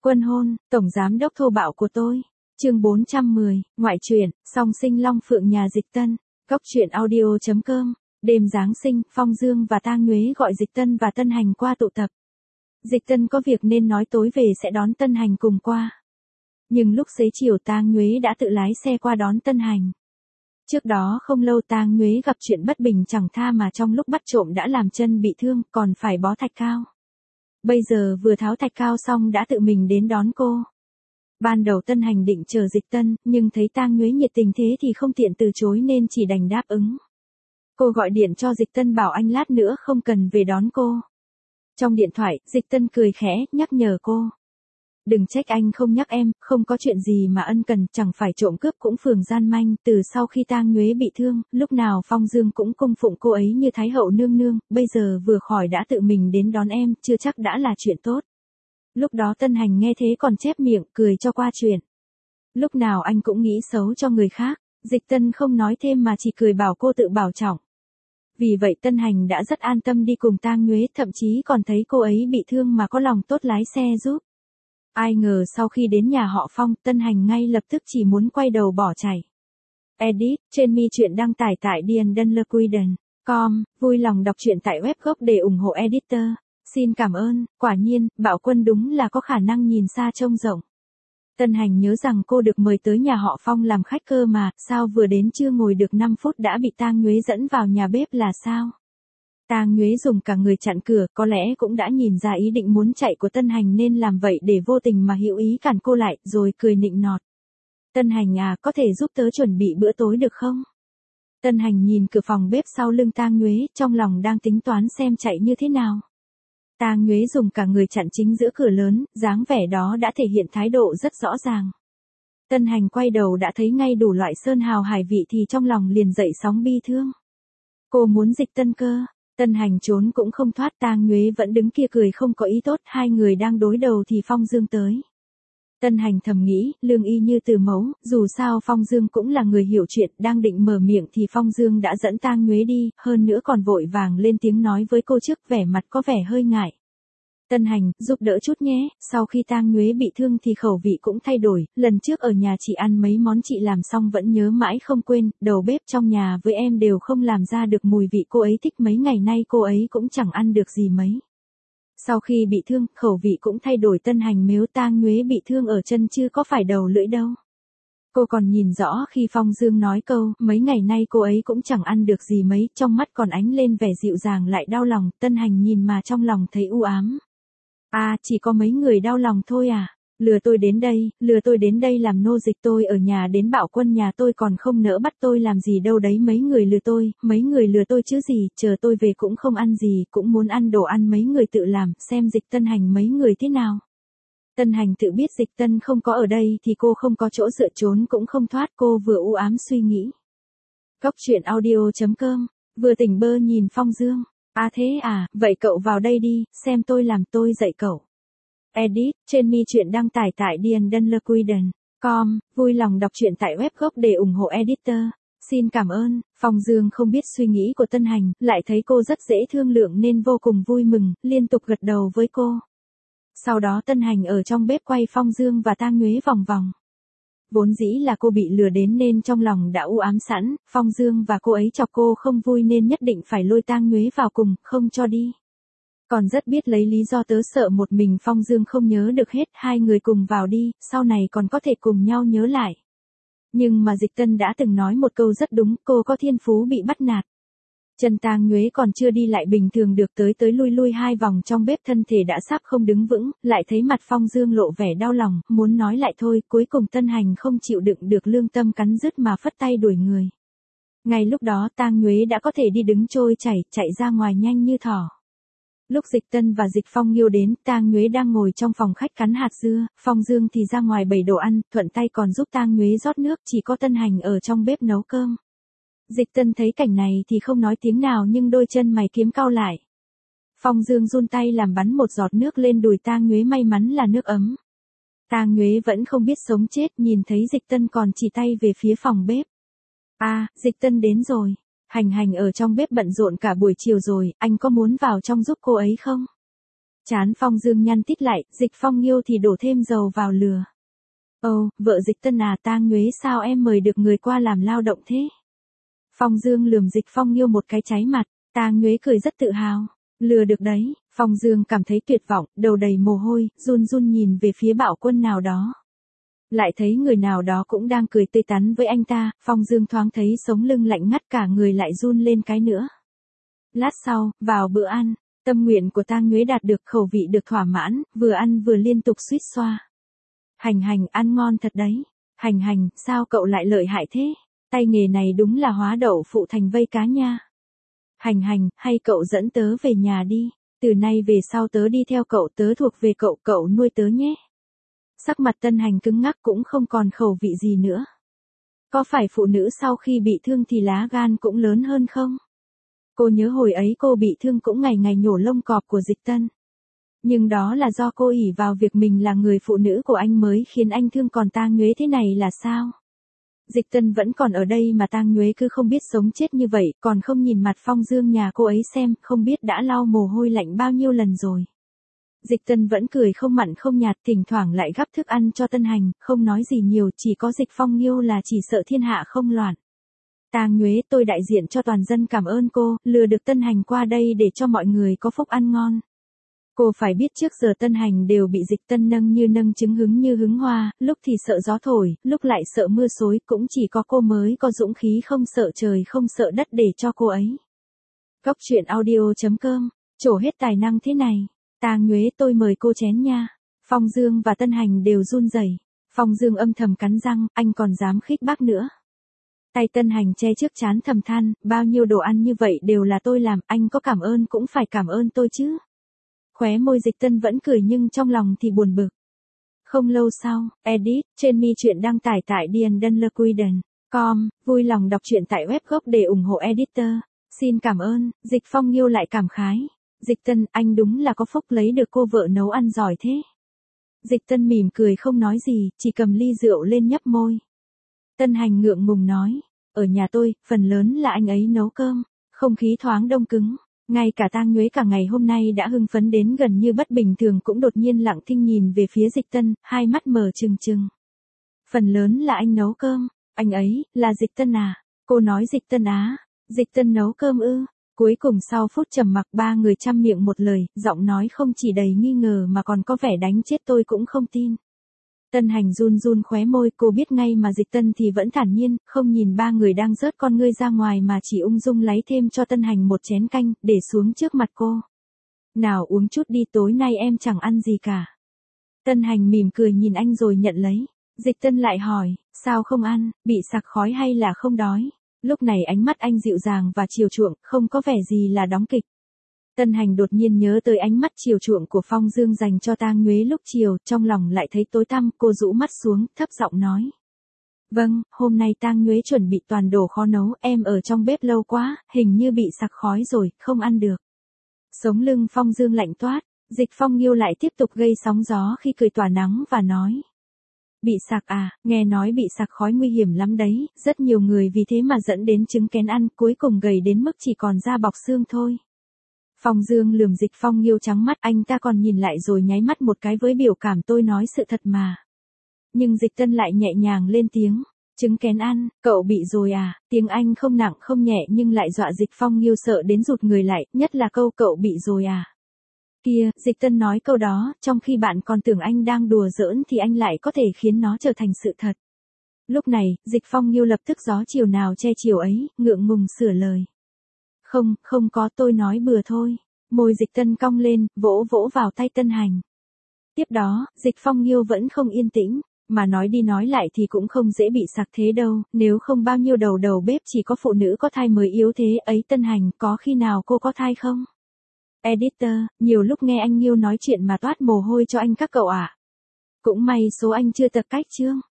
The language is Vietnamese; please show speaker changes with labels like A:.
A: Quân hôn, tổng giám đốc thô bạo của tôi. Chương 410, ngoại truyện, song sinh Long Phượng nhà Dịch Tân. Góc truyện audio.com. Đêm Giáng sinh, Phong Dương và Tang Nhuế gọi Dịch Tân và Tân Hành qua tụ tập. Dịch Tân có việc nên nói tối về sẽ đón Tân Hành cùng qua. Nhưng lúc xế chiều Tang Nhuế đã tự lái xe qua đón Tân Hành. Trước đó không lâu Tang Nhuế gặp chuyện bất bình chẳng tha mà trong lúc bắt trộm đã làm chân bị thương còn phải bó thạch cao. Bây giờ vừa tháo thạch cao xong đã tự mình đến đón cô. Ban đầu Tân Hành định chờ Dịch Tân, nhưng thấy Tang Nhuế nhiệt tình thế thì không tiện từ chối nên chỉ đành đáp ứng. Cô gọi điện cho Dịch Tân bảo anh lát nữa không cần về đón cô. Trong điện thoại, Dịch Tân cười khẽ, nhắc nhở cô. Đừng trách anh không nhắc em, không có chuyện gì mà ân cần, chẳng phải trộm cướp cũng phường gian manh, từ sau khi Tang Nhuế bị thương, lúc nào Phong Dương cũng cung phụng cô ấy như Thái hậu nương nương, bây giờ vừa khỏi đã tự mình đến đón em, chưa chắc đã là chuyện tốt. Lúc đó Tân Hành nghe thế còn chép miệng, cười cho qua chuyện. Lúc nào anh cũng nghĩ xấu cho người khác, Dịch Tân không nói thêm mà chỉ cười bảo cô tự bảo trọng. Vì vậy Tân Hành đã rất an tâm đi cùng Tang Nhuế, thậm chí còn thấy cô ấy bị thương mà có lòng tốt lái xe giúp. Ai ngờ sau khi đến nhà họ Phong, Tân Hành ngay lập tức chỉ muốn quay đầu bỏ chạy. Edit, trên mi chuyện đăng tải tại diandanlequiden.com, vui lòng đọc truyện tại web gốc để ủng hộ editor. Xin cảm ơn, quả nhiên, Bảo Quân đúng là có khả năng nhìn xa trông rộng. Tân Hành nhớ rằng cô được mời tới nhà họ Phong làm khách cơ mà, sao vừa đến chưa ngồi được 5 phút đã bị Tang Nhuế dẫn vào nhà bếp là sao? Tang Nhuế dùng cả người chặn cửa, có lẽ cũng đã nhìn ra ý định muốn chạy của Tân Hành nên làm vậy để vô tình mà hữu ý cản cô lại, rồi cười nịnh nọt. Tân Hành à, có thể giúp tớ chuẩn bị bữa tối được không? Tân Hành nhìn cửa phòng bếp sau lưng Tang Nhuế, trong lòng đang tính toán xem chạy như thế nào. Tang Nhuế dùng cả người chặn chính giữa cửa lớn, dáng vẻ đó đã thể hiện thái độ rất rõ ràng. Tân Hành quay đầu đã thấy ngay đủ loại sơn hào hải vị thì trong lòng liền dậy sóng bi thương. Cô muốn Dịch Tân cơ. Tân Hành trốn cũng không thoát, Tang Nhuế vẫn đứng kia cười không có ý tốt, hai người đang đối đầu thì Phong Dương tới. Tân Hành thầm nghĩ, lương y như từ mẫu, dù sao Phong Dương cũng là người hiểu chuyện, đang định mở miệng thì Phong Dương đã dẫn Tang Nhuế đi, hơn nữa còn vội vàng lên tiếng nói với cô trước, vẻ mặt có vẻ hơi ngại. Tân Hành, giúp đỡ chút nhé, sau khi Tang Nhuế bị thương thì khẩu vị cũng thay đổi, lần trước ở nhà chị ăn mấy món chị làm xong vẫn nhớ mãi không quên, đầu bếp trong nhà với em đều không làm ra được mùi vị cô ấy thích, mấy ngày nay cô ấy cũng chẳng ăn được gì mấy. Sau khi bị thương, khẩu vị cũng thay đổi. Tân Hành mếu Tang Nhuế bị thương ở chân chứ có phải đầu lưỡi đâu. Cô còn nhìn rõ khi Phong Dương nói câu, mấy ngày nay cô ấy cũng chẳng ăn được gì mấy, trong mắt còn ánh lên vẻ dịu dàng lại đau lòng, Tân Hành nhìn mà trong lòng thấy u ám. À, chỉ có mấy người đau lòng thôi à? Lừa tôi đến đây làm nô dịch, tôi ở nhà đến Bảo Quân nhà tôi còn không nỡ bắt tôi làm gì đâu đấy, mấy người lừa tôi chứ gì, chờ tôi về cũng không ăn gì, cũng muốn ăn đồ ăn mấy người tự làm, xem Dịch Tân Hành mấy người thế nào. Tân Hành tự biết Dịch Tân không có ở đây thì cô không có chỗ dựa, trốn cũng không thoát, cô vừa u ám suy nghĩ. Góc truyện audio.com, vừa tỉnh bơ nhìn Phong Dương. À thế à, vậy cậu vào đây đi, xem tôi làm, tôi dạy cậu. Edit, trên mi chuyện đăng tải tại diandanlequiden.com, vui lòng đọc truyện tại web gốc để ủng hộ editor. Xin cảm ơn. Phong Dương không biết suy nghĩ của Tân Hành, lại thấy cô rất dễ thương lượng nên vô cùng vui mừng, liên tục gật đầu với cô. Sau đó Tân Hành ở trong bếp quay Phong Dương và Tang Nhuế vòng vòng. Vốn dĩ là cô bị lừa đến nên trong lòng đã u ám sẵn, Phong Dương và cô ấy chọc cô không vui nên nhất định phải lôi Tang Nhuế vào cùng, không cho đi. Còn rất biết lấy lý do tớ sợ một mình Phong Dương không nhớ được hết, hai người cùng vào đi, sau này còn có thể cùng nhau nhớ lại. Nhưng mà Dịch Tân đã từng nói một câu rất đúng, cô có thiên phú bị bắt nạt. Chân Tang Nhuế còn chưa đi lại bình thường được, tới lui hai vòng trong bếp thân thể đã sắp không đứng vững, lại thấy mặt Phong Dương lộ vẻ đau lòng, muốn nói lại thôi, cuối cùng Tân Hành không chịu đựng được lương tâm cắn rứt mà phất tay đuổi người. Ngay lúc đó Tang Nhuế đã có thể đi đứng trôi chảy, chạy ra ngoài nhanh như thỏ. Lúc Dịch Tân và Dịch Phong Nghiêu đến, Tang Nhuế đang ngồi trong phòng khách cắn hạt dưa, Phong Dương thì ra ngoài bày đồ ăn, thuận tay còn giúp Tang Nhuế rót nước, chỉ có Tân Hành ở trong bếp nấu cơm. Dịch Tân thấy cảnh này thì không nói tiếng nào nhưng đôi chân mày kiếm cau lại. Phong Dương run tay làm bắn một giọt nước lên đùi Tang Nhuế, may mắn là nước ấm. Tang Nhuế vẫn không biết sống chết, nhìn thấy Dịch Tân còn chỉ tay về phía phòng bếp. À, Dịch Tân đến rồi. Hành ở trong bếp bận rộn cả buổi chiều rồi, anh có muốn vào trong giúp cô ấy không? Chán Phong Dương nhăn tít lại, Dịch Phong Nghiêu thì đổ thêm dầu vào lửa. Ồ, vợ Dịch Tân à, Tang Nhuế sao em mời được người qua làm lao động thế? Phong Dương lườm Dịch Phong Nghiêu một cái cháy mặt, Tang Nhuế cười rất tự hào. Lừa được đấy, Phong Dương cảm thấy tuyệt vọng, đầu đầy mồ hôi, run run nhìn về phía Bảo Quân nào đó. Lại thấy người nào đó cũng đang cười tươi tắn với anh ta, Phong Dương thoáng thấy sống lưng lạnh ngắt cả người lại run lên cái nữa. Lát sau, vào bữa ăn, tâm nguyện của Tang Nhuế đạt được, khẩu vị được thỏa mãn, vừa ăn vừa liên tục suýt xoa. Hành hành, ăn ngon thật đấy. Hành hành, sao cậu lại lợi hại thế? Tay nghề này đúng là hóa đậu phụ thành vây cá nha. Hành hành, hay cậu dẫn tớ về nhà đi. Từ nay về sau tớ đi theo cậu, tớ thuộc về cậu, cậu nuôi tớ nhé. Sắc mặt Tân Hành cứng ngắc cũng không còn khẩu vị gì nữa. Có phải phụ nữ sau khi bị thương thì lá gan cũng lớn hơn không? Cô nhớ hồi ấy cô bị thương cũng ngày ngày nhổ lông cọp của Dịch Tân. Nhưng đó là do cô ỷ vào việc mình là người phụ nữ của anh mới khiến anh thương, còn Tang Nhuế thế này là sao? Dịch Tân vẫn còn ở đây mà Tang Nhuế cứ không biết sống chết như vậy, còn không nhìn mặt Phong Dương nhà cô ấy xem, không biết đã lau mồ hôi lạnh bao nhiêu lần rồi. Dịch Tân vẫn cười không mặn không nhạt, thỉnh thoảng lại gắp thức ăn cho Tân Hành, không nói gì nhiều, chỉ có Dịch Phong Nghiêu là chỉ sợ thiên hạ không loạn. Tang Nhuế, tôi đại diện cho toàn dân cảm ơn cô, lừa được Tân Hành qua đây để cho mọi người có phúc ăn ngon. Cô phải biết trước giờ Tân Hành đều bị Dịch Tân nâng như nâng trứng hứng như hứng hoa, lúc thì sợ gió thổi, lúc lại sợ mưa xối, cũng chỉ có cô mới có dũng khí không sợ trời không sợ đất để cho cô ấy. Góc truyện audio.com, trổ hết tài năng thế này. Tang Nhuế, tôi mời cô chén nha. Phong Dương và Tân Hành đều run rẩy. Phong Dương âm thầm cắn răng, anh còn dám khích bác nữa. Tay Tân Hành che trước trán thầm than, bao nhiêu đồ ăn như vậy đều là tôi làm, anh có cảm ơn cũng phải cảm ơn tôi chứ. Khóe môi Dịch Tân vẫn cười nhưng trong lòng thì buồn bực. Không lâu sau, edit, trên mi truyện đăng tải tại diandanlequiden.com, vui lòng đọc truyện tại web gốc để ủng hộ editor. Xin cảm ơn, Dịch Phong Nghiêu lại cảm khái. Dịch Tân, anh đúng là có phúc lấy được cô vợ nấu ăn giỏi thế. Dịch Tân mỉm cười không nói gì, chỉ cầm ly rượu lên nhấp môi. Tân Hành ngượng ngùng nói, ở nhà tôi, phần lớn là anh ấy nấu cơm, không khí thoáng đông cứng. Ngay cả Tang Nhuế cả ngày hôm nay đã hưng phấn đến gần như bất bình thường cũng đột nhiên lặng thinh nhìn về phía Dịch Tân, hai mắt mở trừng trừng. Phần lớn là anh nấu cơm, anh ấy, là Dịch Tân à? Cô nói Dịch Tân á, Dịch Tân nấu cơm ư? Cuối cùng sau phút trầm mặc ba người chăm miệng một lời, giọng nói không chỉ đầy nghi ngờ mà còn có vẻ đánh chết tôi cũng không tin. Tân Hành run run khóe môi, cô biết ngay mà Dịch Tân thì vẫn thản nhiên, không nhìn ba người đang rớt con ngươi ra ngoài mà chỉ ung dung lấy thêm cho Tân Hành một chén canh, để xuống trước mặt cô. Nào uống chút đi, tối nay em chẳng ăn gì cả. Tân Hành mỉm cười nhìn anh rồi nhận lấy. Dịch Tân lại hỏi, sao không ăn, bị sặc khói hay là không đói? Lúc này ánh mắt anh dịu dàng và chiều chuộng, không có vẻ gì là đóng kịch. Tân Hành đột nhiên nhớ tới ánh mắt chiều chuộng của Phong Dương dành cho Tang Nhuế lúc chiều, trong lòng lại thấy tối tăm, cô rũ mắt xuống, thấp giọng nói. Vâng, hôm nay Tang Nhuế chuẩn bị toàn đồ khó nấu, em ở trong bếp lâu quá, hình như bị sặc khói rồi, không ăn được. Sống lưng Phong Dương lạnh toát, Dịch Phong Nghiêu lại tiếp tục gây sóng gió khi cười tỏa nắng và nói. Bị sặc à, nghe nói bị sặc khói nguy hiểm lắm đấy, rất nhiều người vì thế mà dẫn đến chứng kén ăn, cuối cùng gầy đến mức chỉ còn da bọc xương thôi. Phong Dương lườm Dịch Phong Nghiêu trắng mắt, anh ta còn nhìn lại rồi nháy mắt một cái với biểu cảm tôi nói sự thật mà. Nhưng Dịch Tân lại nhẹ nhàng lên tiếng, chứng kén ăn, cậu bị rồi à, tiếng Anh không nặng không nhẹ nhưng lại dọa Dịch Phong Nghiêu sợ đến rụt người lại, nhất là câu cậu bị rồi à. Kia, Dịch Tân nói câu đó, trong khi bạn còn tưởng anh đang đùa giỡn thì anh lại có thể khiến nó trở thành sự thật. Lúc này, Dịch Phong Nghiêu lập tức gió chiều nào che chiều ấy, ngượng ngùng sửa lời. Không có, tôi nói bừa thôi. Môi Dịch Tân cong lên, vỗ vỗ vào tay Tân Hành. Tiếp đó, Dịch Phong Nghiêu vẫn không yên tĩnh, mà nói đi nói lại thì cũng không dễ bị sặc thế đâu, nếu không bao nhiêu đầu bếp chỉ có phụ nữ có thai mới yếu thế ấy. Tân Hành, có khi nào cô có thai không? Editor, nhiều lúc nghe anh Nghiêu nói chuyện mà toát mồ hôi cho anh các cậu ạ. Cũng may số anh chưa tập cách chương.